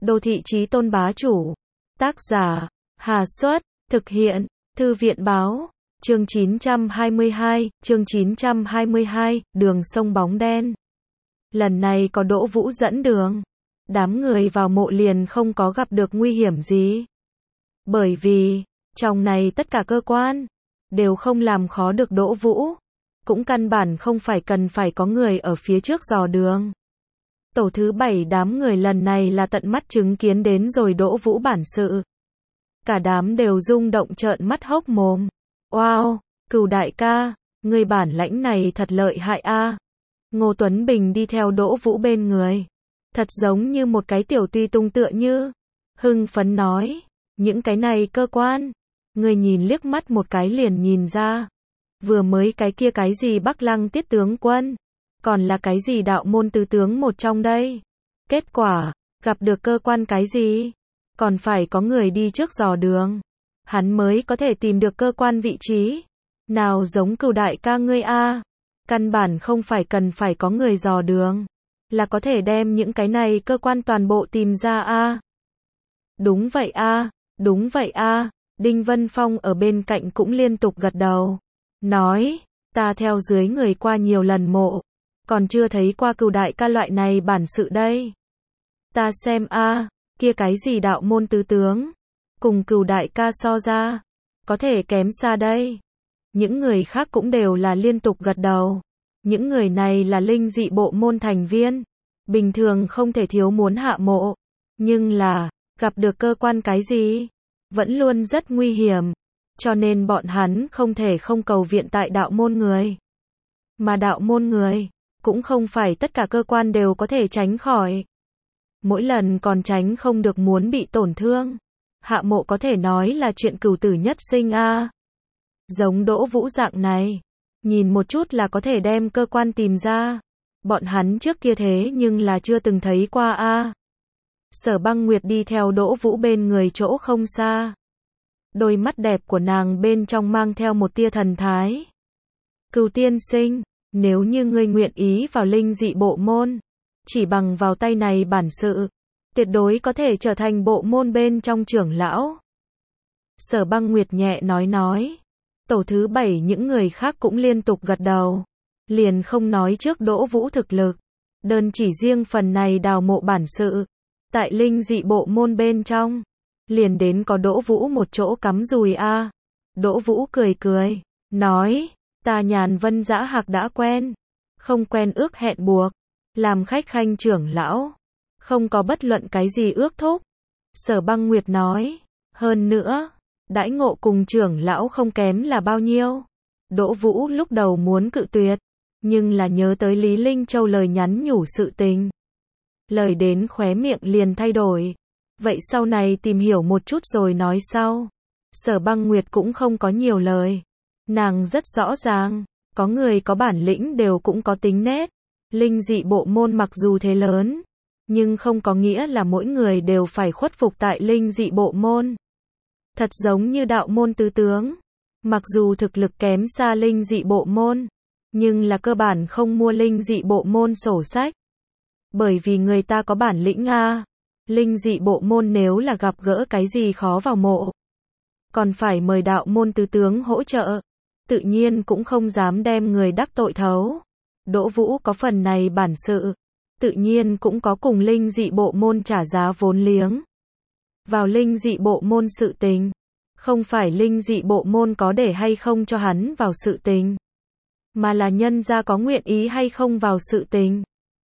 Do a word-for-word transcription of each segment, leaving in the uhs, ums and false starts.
Đô thị chí tôn bá chủ. Tác giả, Hà Xuất, thực hiện, Thư viện báo. Chương chín trăm hai mươi hai, chương chín trăm hai mươi hai, đường sông bóng đen. Lần này có Đỗ Vũ dẫn đường. Đám người vào mộ liền không có gặp được nguy hiểm gì. Bởi vì, trong này tất cả cơ quan, đều không làm khó được Đỗ Vũ. Cũng căn bản không phải cần phải có người ở phía trước dò đường. Tổ thứ bảy đám người lần này là tận mắt chứng kiến đến rồi Đỗ Vũ bản sự. Cả đám đều rung động trợn mắt hốc mồm. Wow, Cửu đại ca, người bản lãnh này thật lợi hại a. Ngô Tuấn Bình đi theo Đỗ Vũ bên người. Thật giống như một cái tiểu tùy tung tựa như. Hưng phấn nói, những cái này cơ quan. Người nhìn liếc mắt một cái liền nhìn ra. Vừa mới cái kia cái gì Bắc Lăng Tiết tướng quân. Còn là cái gì đạo môn tứ tướng một trong đây. Kết quả, gặp được cơ quan cái gì. Còn phải có người đi trước dò đường. Hắn mới có thể tìm được cơ quan vị trí. Nào giống Cửu đại ca ngươi a. Căn bản không phải cần phải có người dò đường. Là có thể đem những cái này cơ quan toàn bộ tìm ra a. Đúng vậy a, đúng vậy a. Đinh Vân Phong ở bên cạnh cũng liên tục gật đầu. Nói, ta theo dưới người qua nhiều lần mộ. Còn chưa thấy qua Cửu đại ca loại này bản sự đây. Ta xem a, kia cái gì đạo môn tứ tướng. Cùng Cửu đại ca so ra. Có thể kém xa đây. Những người khác cũng đều là liên tục gật đầu. Những người này là linh dị bộ môn thành viên. Bình thường không thể thiếu muốn hạ mộ. Nhưng là, gặp được cơ quan cái gì? Vẫn luôn rất nguy hiểm. Cho nên bọn hắn không thể không cầu viện tại đạo môn người. Mà đạo môn người, cũng không phải tất cả cơ quan đều có thể tránh khỏi. Mỗi lần còn tránh không được muốn bị tổn thương. Hạ mộ có thể nói là chuyện cửu tử nhất sinh a. Giống Đỗ Vũ dạng này, nhìn một chút là có thể đem cơ quan tìm ra. Bọn hắn trước kia thế nhưng là chưa từng thấy qua a. Sở Băng Nguyệt đi theo Đỗ Vũ bên người chỗ không xa. Đôi mắt đẹp của nàng bên trong mang theo một tia thần thái. Cửu tiên sinh, nếu như ngươi nguyện ý vào linh dị bộ môn, chỉ bằng vào tay này bản sự, tuyệt đối có thể trở thành bộ môn bên trong trưởng lão. Sở Băng Nguyệt nhẹ nói nói. Tổ thứ bảy những người khác cũng liên tục gật đầu. Liền không nói trước Đỗ Vũ thực lực. Đơn chỉ riêng phần này đào mộ bản sự. Tại linh dị bộ môn bên trong. Liền đến có Đỗ Vũ một chỗ cắm dùi a. Đỗ Vũ cười cười. Nói, ta Nhàn Vân Dã Hạc đã quen. Không quen ước hẹn buộc. Làm khách khanh trưởng lão. Không có bất luận cái gì ước thúc. Sở Băng Nguyệt nói. Hơn nữa, đãi ngộ cùng trưởng lão không kém là bao nhiêu. Đỗ Vũ lúc đầu muốn cự tuyệt. Nhưng là nhớ tới Lý Linh Châu lời nhắn nhủ sự tình. Lời đến khóe miệng liền thay đổi. Vậy sau này tìm hiểu một chút rồi nói sau. Sở Băng Nguyệt cũng không có nhiều lời. Nàng rất rõ ràng. Có người có bản lĩnh đều cũng có tính nết. Linh dị bộ môn mặc dù thế lớn. Nhưng không có nghĩa là mỗi người đều phải khuất phục tại linh dị bộ môn. Thật giống như đạo môn tứ tướng. Mặc dù thực lực kém xa linh dị bộ môn. Nhưng là cơ bản không mua linh dị bộ môn sổ sách. Bởi vì người ta có bản lĩnh a. Linh dị bộ môn nếu là gặp gỡ cái gì khó vào mộ. Còn phải mời đạo môn tứ tướng hỗ trợ. Tự nhiên cũng không dám đem người đắc tội thấu. Đỗ Vũ có phần này bản sự. Tự nhiên cũng có cùng linh dị bộ môn trả giá vốn liếng. Vào linh dị bộ môn sự tình. Không phải linh dị bộ môn có để hay không cho hắn vào sự tình. Mà là nhân gia có nguyện ý hay không vào sự tình.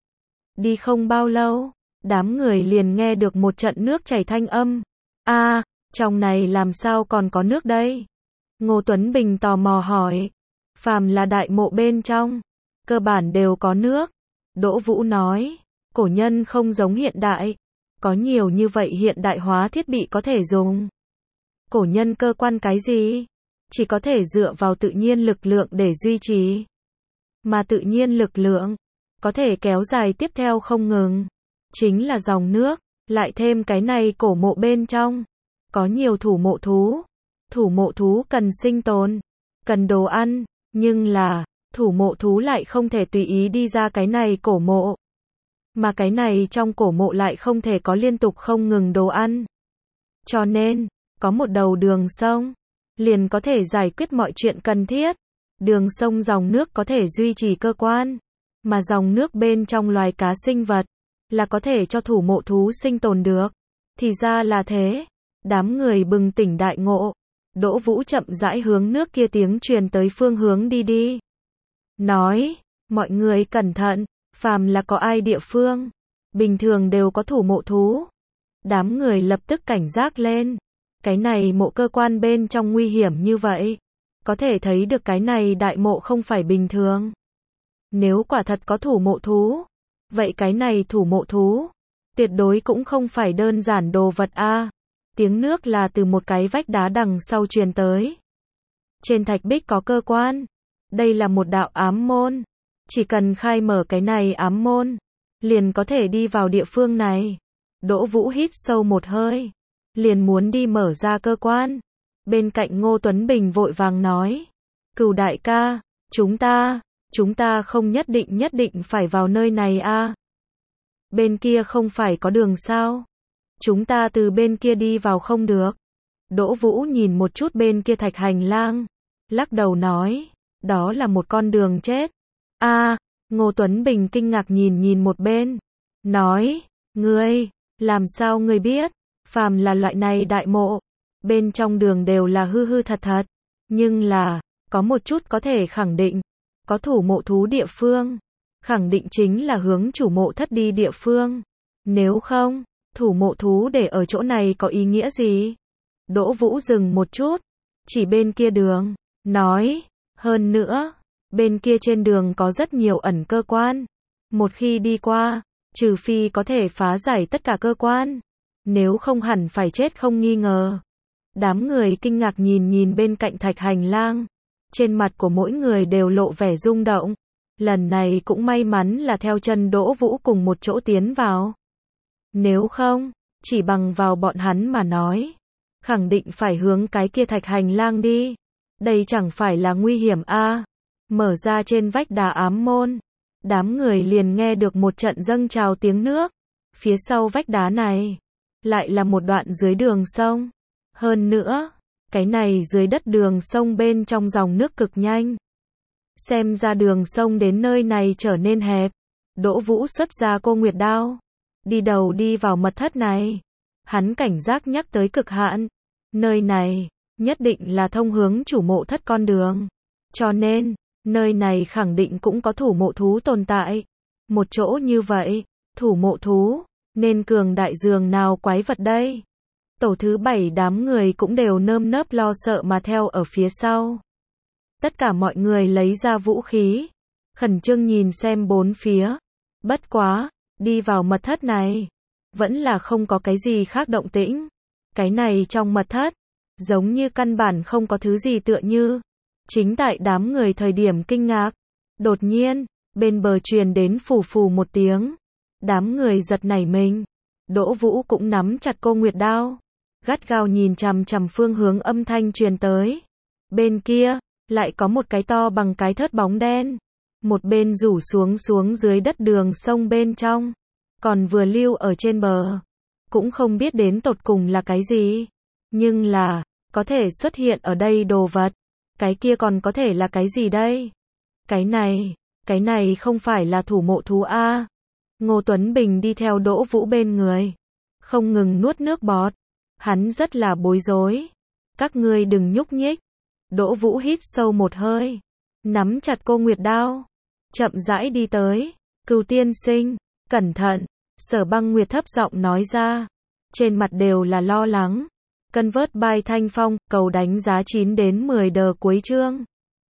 Đi không bao lâu, đám người liền nghe được một trận nước chảy thanh âm. A, à, trong này làm sao còn có nước đây? Ngô Tuấn Bình tò mò hỏi. Phàm là đại mộ bên trong, cơ bản đều có nước. Đỗ Vũ nói, cổ nhân không giống hiện đại. Có nhiều như vậy hiện đại hóa thiết bị có thể dùng. Cổ nhân cơ quan cái gì? Chỉ có thể dựa vào tự nhiên lực lượng để duy trì. Mà tự nhiên lực lượng, có thể kéo dài tiếp theo không ngừng. Chính là dòng nước, lại thêm cái này cổ mộ bên trong. Có nhiều thủ mộ thú. Thủ mộ thú cần sinh tồn, cần đồ ăn, nhưng là, thủ mộ thú lại không thể tùy ý đi ra cái này cổ mộ. Mà cái này trong cổ mộ lại không thể có liên tục không ngừng đồ ăn. Cho nên, có một đầu đường sông, liền có thể giải quyết mọi chuyện cần thiết. Đường sông dòng nước có thể duy trì cơ quan, mà dòng nước bên trong loài cá sinh vật, là có thể cho thủ mộ thú sinh tồn được. Thì ra là thế. Đám người bừng tỉnh đại ngộ. Đỗ Vũ chậm rãi hướng nước kia tiếng truyền tới phương hướng đi đi. Nói, mọi người cẩn thận, phàm là có ai địa phương, bình thường đều có thủ mộ thú. Đám người lập tức cảnh giác lên. Cái này mộ cơ quan bên trong nguy hiểm như vậy. Có thể thấy được cái này đại mộ không phải bình thường. Nếu quả thật có thủ mộ thú, vậy cái này thủ mộ thú, tuyệt đối cũng không phải đơn giản đồ vật a. Tiếng nước là từ một cái vách đá đằng sau truyền tới. Trên thạch bích có cơ quan. Đây là một đạo ám môn. Chỉ cần khai mở cái này ám môn, liền có thể đi vào địa phương này. Đỗ Vũ hít sâu một hơi, liền muốn đi mở ra cơ quan. Bên cạnh Ngô Tuấn Bình vội vàng nói, Cửu đại ca, chúng ta, chúng ta không nhất định nhất định phải vào nơi này a. Bên kia không phải có đường sao? Chúng ta từ bên kia đi vào không được. Đỗ Vũ nhìn một chút bên kia thạch hành lang, lắc đầu nói, đó là một con đường chết. A, Ngô Tuấn Bình kinh ngạc nhìn nhìn một bên, nói, ngươi, làm sao ngươi biết? Phàm là loại này đại mộ, bên trong đường đều là hư hư thật thật, nhưng là, có một chút có thể khẳng định, có thủ mộ thú địa phương, khẳng định chính là hướng chủ mộ thất đi địa phương. Nếu không, thủ mộ thú để ở chỗ này có ý nghĩa gì? Đỗ Vũ dừng một chút, chỉ bên kia đường, nói, hơn nữa, bên kia trên đường có rất nhiều ẩn cơ quan. Một khi đi qua, trừ phi có thể phá giải tất cả cơ quan, nếu không hẳn phải chết không nghi ngờ. Đám người kinh ngạc nhìn nhìn bên cạnh thạch hành lang, trên mặt của mỗi người đều lộ vẻ rung động. Lần này cũng may mắn là theo chân Đỗ Vũ cùng một chỗ tiến vào. Nếu không, chỉ bằng vào bọn hắn mà nói, khẳng định phải hướng cái kia thạch hành lang đi. Đây chẳng phải là nguy hiểm a. Mở ra trên vách đá ám môn, đám người liền nghe được một trận dâng trào tiếng nước. Phía sau vách đá này, lại là một đoạn dưới đường sông. Hơn nữa, cái này dưới đất đường sông bên trong dòng nước cực nhanh. Xem ra đường sông đến nơi này trở nên hẹp. Đỗ Vũ xuất ra cô Nguyệt đao, đi đầu đi vào mật thất này. Hắn cảnh giác nhắc tới cực hạn. Nơi này, nhất định là thông hướng chủ mộ thất con đường. Cho nên, nơi này khẳng định cũng có thủ mộ thú tồn tại. Một chỗ như vậy, thủ mộ thú, nên cường đại dường nào quái vật đây. Tổ thứ bảy đám người cũng đều nơm nớp lo sợ mà theo ở phía sau. Tất cả mọi người lấy ra vũ khí, khẩn trương nhìn xem bốn phía. Bất quá, đi vào mật thất này, vẫn là không có cái gì khác động tĩnh. Cái này trong mật thất, giống như căn bản không có thứ gì tựa như. Chính tại đám người thời điểm kinh ngạc, đột nhiên, bên bờ truyền đến phù phù một tiếng. Đám người giật nảy mình. Đỗ Vũ cũng nắm chặt cô Nguyệt đao, gắt gao nhìn chằm chằm phương hướng âm thanh truyền tới. Bên kia, lại có một cái to bằng cái thớt bóng đen. Một bên rủ xuống xuống dưới đất đường sông bên trong, còn vừa lưu ở trên bờ. Cũng không biết đến tột cùng là cái gì. Nhưng là, có thể xuất hiện ở đây đồ vật. Cái kia còn có thể là cái gì đây? Cái này, cái này không phải là thủ mộ thú a. Ngô Tuấn Bình đi theo Đỗ Vũ bên người, không ngừng nuốt nước bọt. Hắn rất là bối rối. Các ngươi đừng nhúc nhích. Đỗ Vũ hít sâu một hơi, nắm chặt cô Nguyệt đao, chậm rãi đi tới. Cửu tiên sinh, cẩn thận. Sở Băng Nguyệt thấp giọng nói ra, trên mặt đều là lo lắng. Convert by Thanh Phong, cầu đánh giá chín đến mười đờ cuối chương.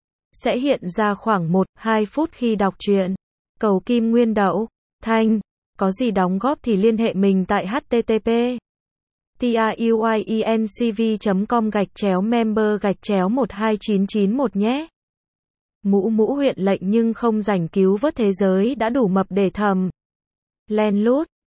Sẽ hiện ra khoảng một đến hai phút khi đọc truyện. Cầu Kim Nguyên Đậu, Thanh, có gì đóng góp thì liên hệ mình tại http truyencv chấm com gạch chéo member gạch chéo một hai chín chín một nhé. Mũ mũ huyện lệnh nhưng không rảnh cứu vớt thế giới đã đủ mập để thầm. Len lút,